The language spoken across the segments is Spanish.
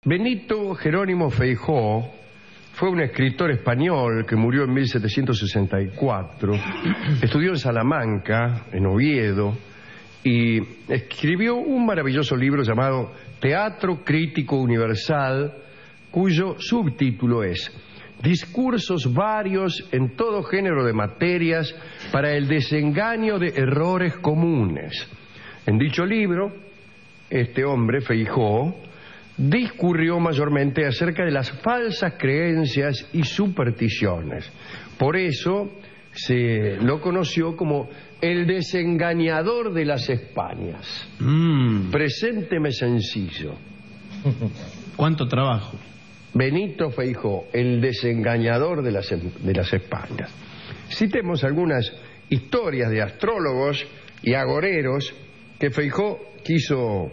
Benito Jerónimo Feijóo fue un escritor español que murió en 1764, estudió en Salamanca, en Oviedo, y escribió un maravilloso libro llamado Teatro Crítico Universal, cuyo subtítulo es Discursos varios en todo género de materias para el desengaño de errores comunes. En dicho libro, este hombre, Feijóo, discurrió mayormente acerca de las falsas creencias y supersticiones. Por eso se lo conoció como el desengañador de las Españas. Presénteme sencillo. ¿Cuánto trabajo? Benito Feijóo, el desengañador de las Españas. Citemos algunas historias de astrólogos y agoreros que Feijóo quiso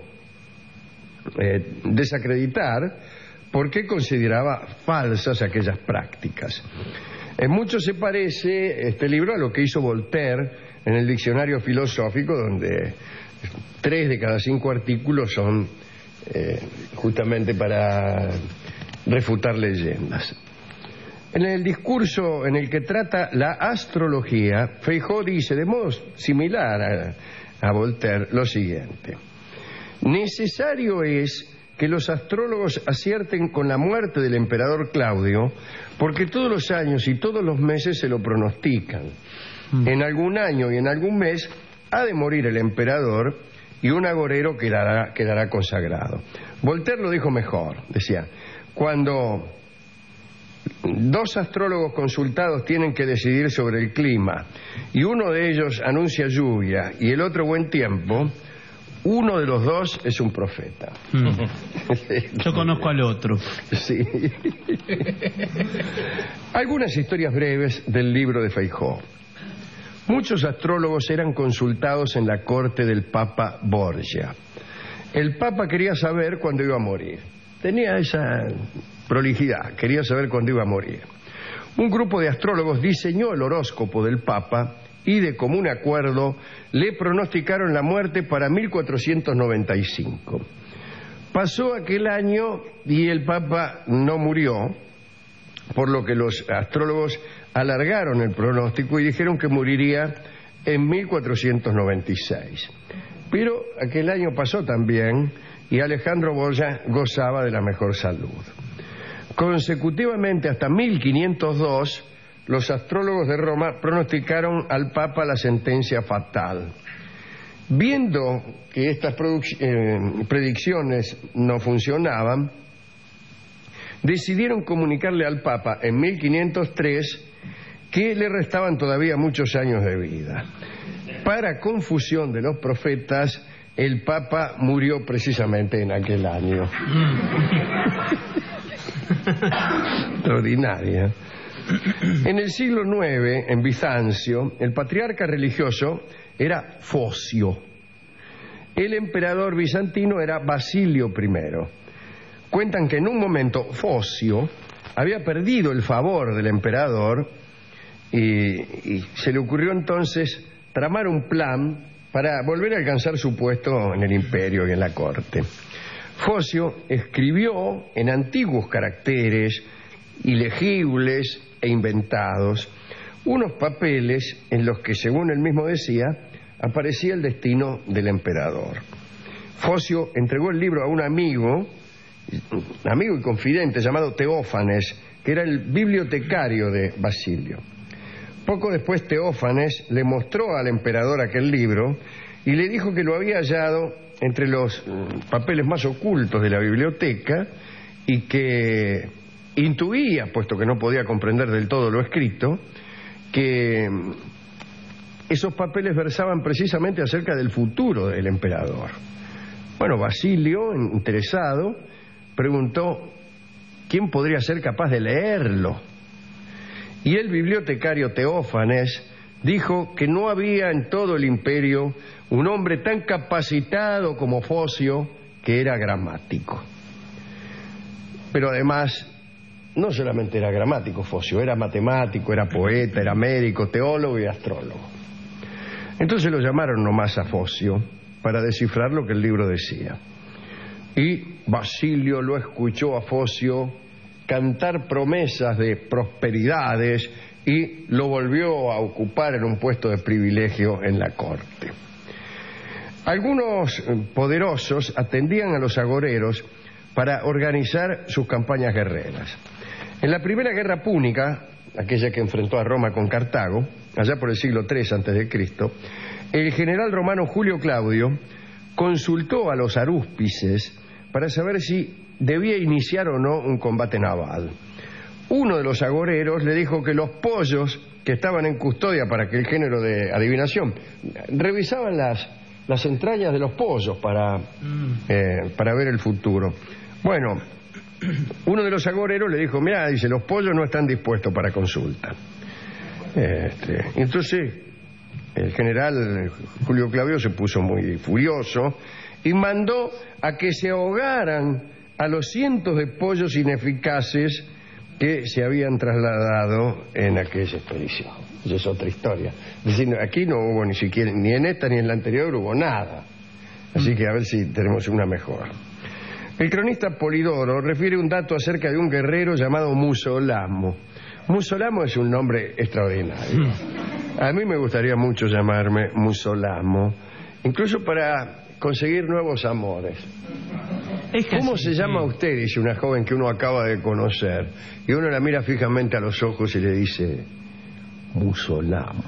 desacreditar porque consideraba falsas aquellas prácticas. En mucho se parece este libro a lo que hizo Voltaire en el diccionario filosófico, donde 3 de cada 5 artículos son justamente para refutar leyendas. En el discurso en el que trata la astrología, Feijóo dice de modo similar a Voltaire lo siguiente: necesario es que los astrólogos acierten con la muerte del emperador Claudio, porque todos los años y todos los meses se lo pronostican. En algún año y en algún mes ha de morir el emperador y un agorero quedará consagrado. Voltaire lo dijo mejor, decía: cuando 2 astrólogos consultados tienen que decidir sobre el clima y uno de ellos anuncia lluvia y el otro buen tiempo, uno de los 2 es un profeta. Yo conozco al otro. Sí. Algunas historias breves del libro de Feijóo. Muchos astrólogos eran consultados en la corte del Papa Borgia. El Papa quería saber cuándo iba a morir. Tenía esa prolijidad, quería saber cuándo iba a morir. Un grupo de astrólogos diseñó el horóscopo del Papa y de común acuerdo le pronosticaron la muerte para 1495. Pasó aquel año y el Papa no murió, por lo que los astrólogos alargaron el pronóstico y dijeron que moriría en 1496. Pero aquel año pasó también y Alejandro Borgia gozaba de la mejor salud. Consecutivamente hasta 1502, los astrólogos de Roma pronosticaron al Papa la sentencia fatal. Viendo que estas predicciones no funcionaban, decidieron comunicarle al Papa en 1503 que le restaban todavía muchos años de vida. Para confusión de los profetas, el Papa murió precisamente en aquel año. Extraordinaria. En el siglo IX, en Bizancio, el patriarca religioso era Focio. El emperador bizantino era Basilio I. Cuentan que en un momento Focio había perdido el favor del emperador y se le ocurrió entonces tramar un plan para volver a alcanzar su puesto en el imperio y en la corte. Focio escribió en antiguos caracteres ilegibles e inventados unos papeles en los que, según él mismo decía, aparecía el destino del emperador. Focio entregó el libro a un amigo y confidente llamado Teófanes, que era el bibliotecario de Basilio. Poco después Teófanes le mostró al emperador aquel libro y le dijo que lo había hallado entre los papeles más ocultos de la biblioteca y que intuía, puesto que no podía comprender del todo lo escrito, que esos papeles versaban precisamente acerca del futuro del emperador. Bueno, Basilio, interesado, preguntó quién podría ser capaz de leerlo. Y el bibliotecario Teófanes dijo que no había en todo el imperio un hombre tan capacitado como Focio, que era gramático. Pero además, no solamente era gramático Focio, era matemático, era poeta, era médico, teólogo y astrólogo. Entonces lo llamaron nomás a Focio para descifrar lo que el libro decía. Y Basilio lo escuchó a Focio cantar promesas de prosperidades y lo volvió a ocupar en un puesto de privilegio en la corte. Algunos poderosos atendían a los agoreros para organizar sus campañas guerreras. En la primera guerra púnica, aquella que enfrentó a Roma con Cartago, allá por el siglo III a.C., el general romano Julio Claudio consultó a los arúspices para saber si debía iniciar o no un combate naval. Uno de los agoreros le dijo que los pollos que estaban en custodia para aquel género de adivinación revisaban las entrañas de los pollos para ver el futuro. Bueno, uno de los agoreros le dijo, mirá, dice, los pollos no están dispuestos para consulta. Entonces el general Julio Claudio se puso muy furioso y mandó a que se ahogaran a los cientos de pollos ineficaces que se habían trasladado en aquella expedición. Esa es otra historia. Es decir, aquí no hubo ni siquiera, ni en esta ni en la anterior hubo nada. Así que a ver si tenemos una mejor. El cronista Polidoro refiere un dato acerca de un guerrero llamado Musolamo. Musolamo es un nombre extraordinario. A mí me gustaría mucho llamarme Musolamo, incluso para conseguir nuevos amores. ¿Cómo se llama usted? Dice una joven que uno acaba de conocer. Y uno la mira fijamente a los ojos y le dice, Musolamo.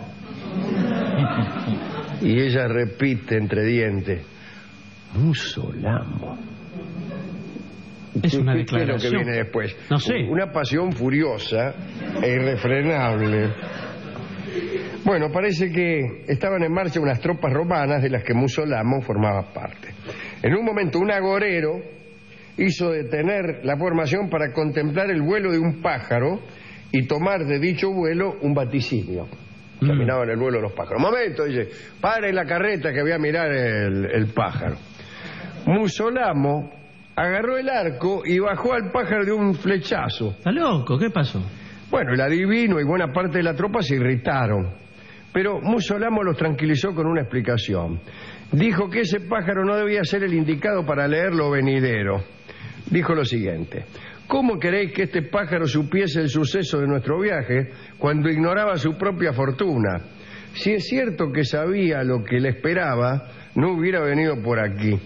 Y ella repite entre dientes, Musolamo. Es una ¿Qué es lo declaración. que viene después? No sé. Una pasión furiosa e irrefrenable. Bueno, parece que estaban en marcha unas tropas romanas de las que Musolamo formaba parte. En un momento un agorero hizo detener la formación para contemplar el vuelo de un pájaro y tomar de dicho vuelo un vaticinio. Caminaba en el vuelo de los pájaros. Momento, dice, pare la carreta que voy a mirar el pájaro. Musolamo agarró el arco y bajó al pájaro de un flechazo. ¿Está loco? ¿Qué pasó? Bueno, el adivino y buena parte de la tropa se irritaron, pero Musolamo los tranquilizó con una explicación. Dijo que ese pájaro no debía ser el indicado para leer lo venidero. Dijo lo siguiente: ¿cómo queréis que este pájaro supiese el suceso de nuestro viaje cuando ignoraba su propia fortuna? Si es cierto que sabía lo que le esperaba, no hubiera venido por aquí.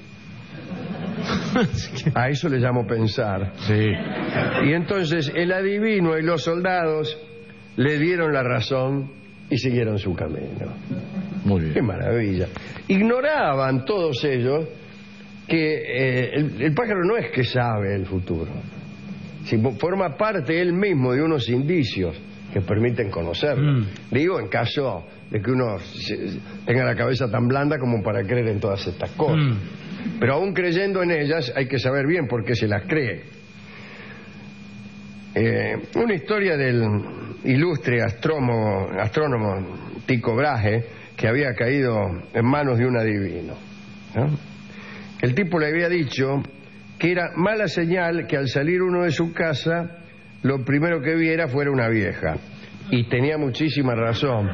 A eso le llamo pensar. Sí. Y entonces el adivino y los soldados le dieron la razón y siguieron su camino. Muy bien. ¡Qué maravilla! Ignoraban todos ellos que el pájaro no es que sabe el futuro, sino forma parte él mismo de unos indicios que permiten conocerlo. Digo, en caso de que uno tenga la cabeza tan blanda como para creer en todas estas cosas. Pero aún creyendo en ellas hay que saber bien por qué se las cree. Una historia del ilustre astrónomo Tycho Brahe, que había caído en manos de un adivino, ¿no? El tipo le había dicho que era mala señal que al salir uno de su casa lo primero que viera fuera una vieja. Y tenía muchísima razón.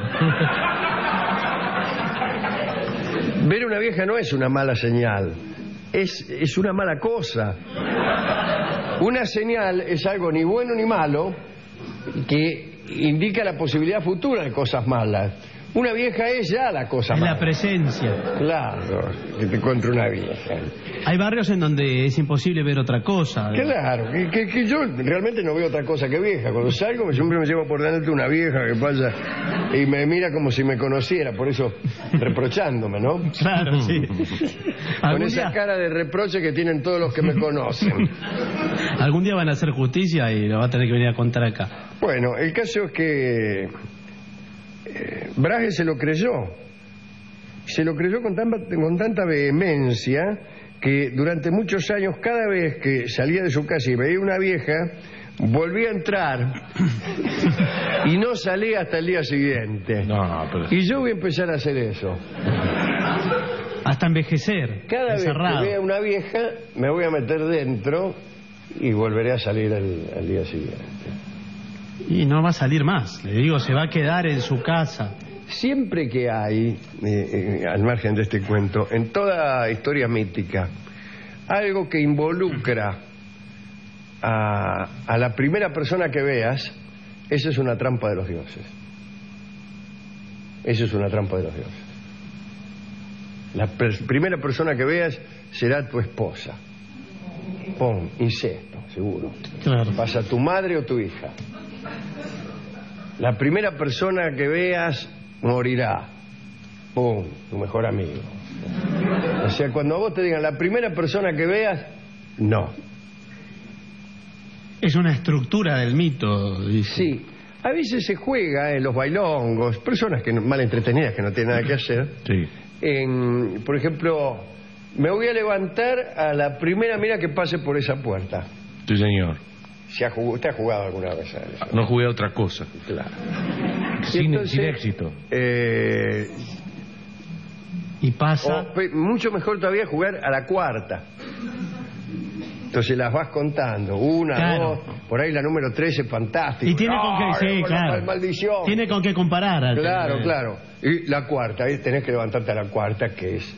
Ver una vieja no es una mala señal, es una mala cosa. Una señal es algo ni bueno ni malo que indica la posibilidad futura de cosas malas. Una vieja es ya la cosa Es mala. la presencia. Claro, que te encuentre una vieja. Hay barrios en donde es imposible ver otra cosa. Claro, que yo realmente no veo otra cosa que vieja. Cuando salgo siempre me llevo por delante una vieja que pasa y me mira como si me conociera, por eso reprochándome, ¿no? Claro, sí. Con esa cara de reproche que tienen todos los que me conocen. Algún día van a hacer justicia y lo va a tener que venir a contar acá. Bueno, el caso es que Brahe se lo creyó. Se lo creyó con tanta vehemencia que durante muchos años, cada vez que salía de su casa y veía una vieja, volvía a entrar y no salía hasta el día siguiente. Y yo voy a empezar a hacer eso. Hasta envejecer. Cada encerrado. vez que vea una vieja, me voy a meter dentro y volveré a salir al día siguiente. Y no va a salir más. Le digo, se va a quedar en su casa. Siempre que hay, al margen de este cuento, en toda historia mítica, algo que involucra a la primera persona que veas, eso es una trampa de los dioses. Eso es una trampa de los dioses. La primera persona que veas será tu esposa. Pon, incesto, seguro. Claro. Pasa tu madre o tu hija. La primera persona que veas morirá. Pum, tu mejor amigo. O sea, cuando a vos te digan la primera persona que veas, no. Es una estructura del mito, dice. Sí, a veces se juega en los bailongos, personas que mal entretenidas que no tienen nada que hacer. Sí. Por ejemplo, me voy a levantar a la primera mina que pase por esa puerta. Sí, señor. ¿Usted ha jugado alguna vez a eso? No jugué a otra cosa. Claro. Sin Entonces, éxito. Y pasa... Mucho mejor todavía jugar a la cuarta. Entonces las vas contando, una, Claro. dos, por ahí la número 13 es fantástica. Y tiene con qué, sí, claro. Maldición. Tiene con qué comparar. Claro, claro. Y la cuarta, ahí tenés que levantarte a la cuarta, que es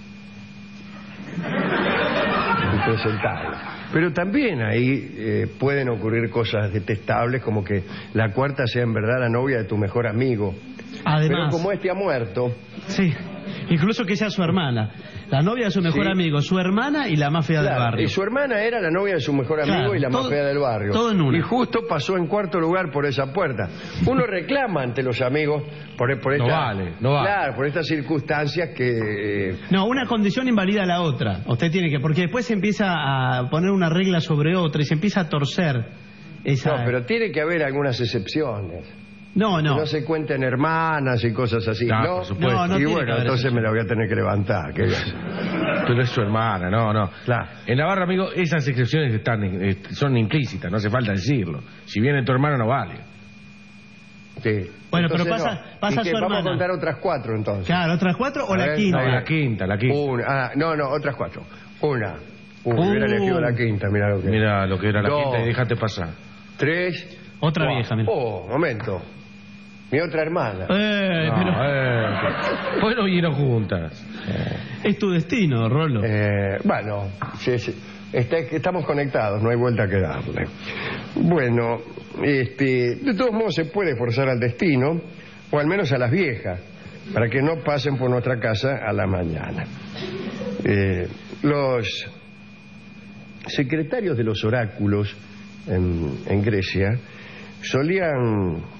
impresentable. Pero también ahí pueden ocurrir cosas detestables, como que la cuarta sea en verdad la novia de tu mejor amigo. Además... Pero como este ha muerto... Sí, incluso que sea su hermana. La novia de su mejor Sí. amigo, su hermana y la más fea del barrio. Y su hermana era la novia de su mejor amigo, Claro, y la más todo- fea del barrio. todo en una. Y justo pasó en cuarto lugar por esa puerta. Uno reclama ante los amigos por esta, No vale, no vale. Claro, por estas circunstancias que... No, una condición invalida la otra. Usted tiene que... Porque después se empieza a poner una regla sobre otra y se empieza a torcer esa... No, pero tiene que haber algunas excepciones. No, Que no se cuenten hermanas y cosas así, Claro, ¿no? por supuesto. No, no y tiene que bueno, haber entonces excepción. me la voy a tener que levantar. Pero es su hermana, no. Claro. En Navarra, amigo, esas excepciones son implícitas, no hace falta decirlo. Si viene tu hermano, no vale. Sí. Bueno, pero Entonces, pasa ¿Y qué, su vamos a hermana? contar otras 4 entonces. Claro, ¿otras 4 o A la ver, quinta? No, la quinta. otras 4. Una. Hubiera elegido la quinta, mira lo que... Mira lo que era la Dos. quinta y déjate pasar. 3. Otra vieja, mira. Momento. Mi otra hermana. Pero Bueno, vinieron juntas. es tu destino, Rolo. Bueno, sí, estamos conectados, no hay vuelta que darle. Bueno, de todos modos se puede forzar al destino, o al menos a las viejas, para que no pasen por nuestra casa a la mañana. Los secretarios de los oráculos en Grecia solían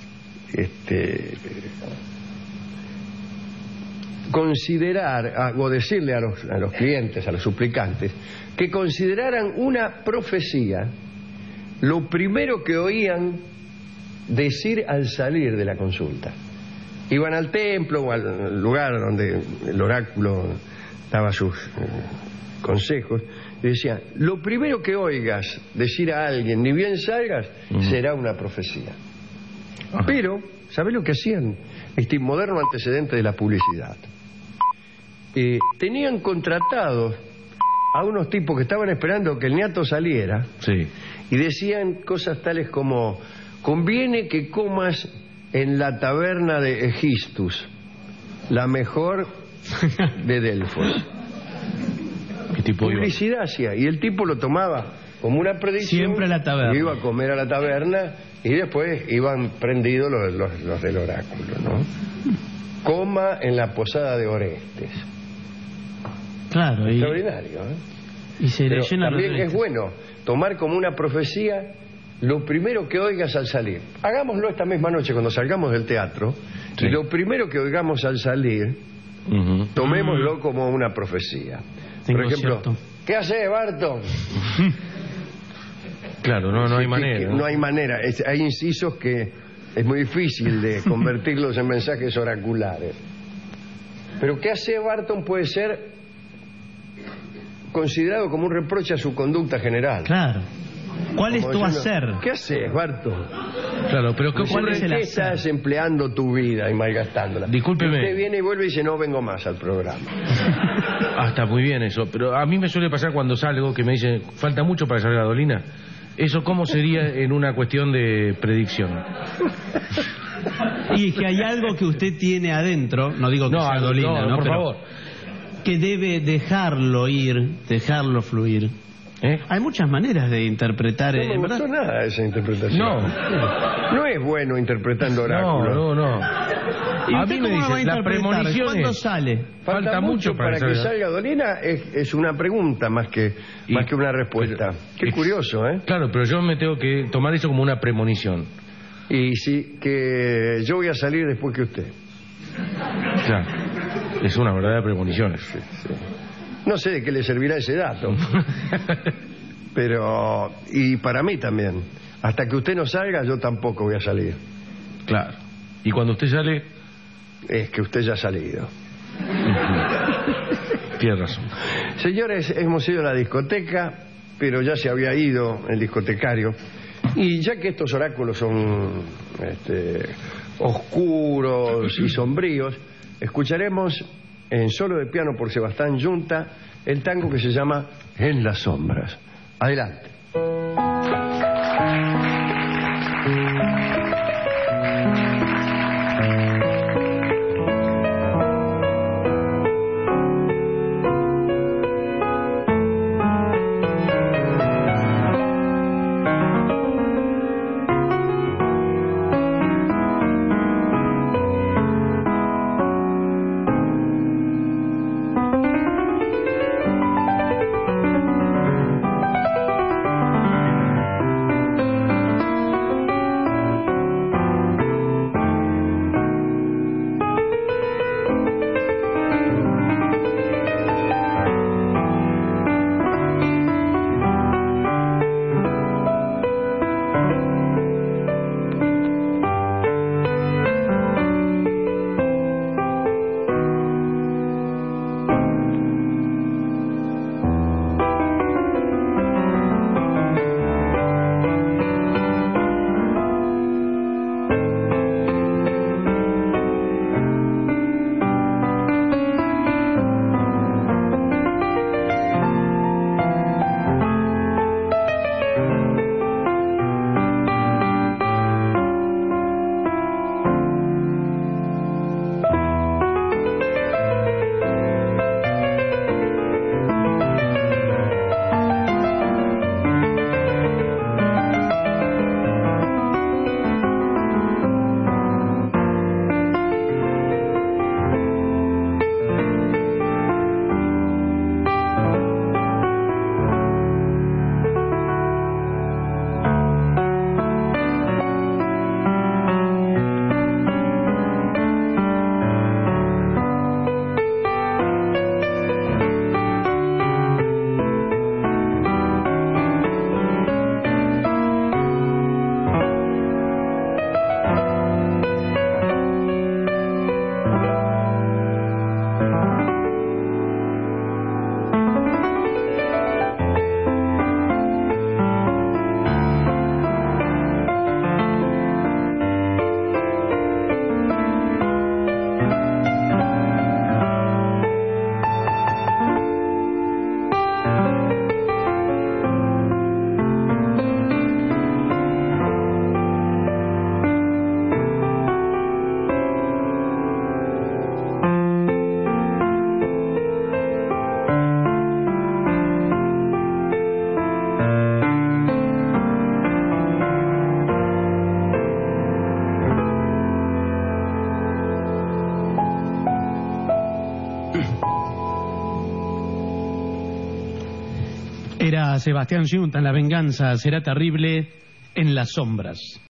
considerar o decirle a los clientes, a los suplicantes, que consideraran una profecía lo primero que oían decir al salir de la consulta. Iban al templo o al lugar donde el oráculo daba sus consejos y decían: lo primero que oigas decir a alguien, ni bien salgas, será una profecía. Ajá. Pero, ¿sabés lo que hacían? Este moderno antecedente de la publicidad. Tenían contratados a unos tipos que estaban esperando que el niato saliera Sí. y decían cosas tales como: conviene que comas en la taberna de Egistus, la mejor de Delfos. ¿Qué tipo de Publicidad hacía, y el tipo lo tomaba como una predicción. Siempre a la taberna. Iba a comer a la taberna y después iban prendidos los del oráculo, ¿no? Coma en la posada de Orestes. Claro, y Extraordinario, ¿eh? se le Pero llena también es bueno tomar como una profecía lo primero que oigas al salir. Hagámoslo esta misma noche cuando salgamos del teatro. Sí. Y lo primero que oigamos al salir, Ujú. tomémoslo como una profecía. Tengo Por ejemplo, cierto. ¿qué haces, Barton? Claro, no hay Que manera. no hay manera. Hay incisos que es muy difícil de convertirlos en mensajes oraculares. Pero ¿qué hace Barton? Puede ser considerado como un reproche a su conducta general. Claro. ¿Cuál es Como tu diciendo, hacer? ¿qué haces, Barton? Claro, pero ¿Cuál ¿Cuál es el qué hacer? estás empleando tu vida y malgastándola? Discúlpeme. Y usted viene y vuelve y dice: no vengo más al programa. Está muy bien eso, pero a mí me suele pasar cuando salgo que me dicen, falta mucho para salir a Dolina. ¿Eso cómo sería en una cuestión de predicción? Y es que hay algo que usted tiene adentro, no digo que sea Dolina, ¿no? por Pero favor. que debe dejarlo ir, dejarlo fluir. Hay muchas maneras de interpretar. No me gustó nada esa interpretación. No es bueno interpretando oráculos. No. ¿Y A usted mí me cómo lo va a dicen, las interpretar? premoniciones... ¿Cuándo sale? Falta mucho para que salga Dolina. Es una pregunta más que una respuesta. Qué curioso, ¿eh? Claro, pero yo me tengo que tomar eso como una premonición. Y sí, que yo voy a salir después que usted. Claro, es una verdadera premonición. Sí. No sé de qué le servirá ese dato. Pero... Y para mí también. Hasta que usted no salga, yo tampoco voy a salir. Claro. Y cuando usted sale... Es que usted ya ha salido. Tiene razón. Señores, hemos ido a la discoteca, pero ya se había ido el discotecario. Y ya que estos oráculos son oscuros y sombríos, escucharemos en solo de piano por Sebastián Yunta el tango que se llama En las sombras. Adelante. Era Sebastián Yunta en La venganza será terrible en las sombras.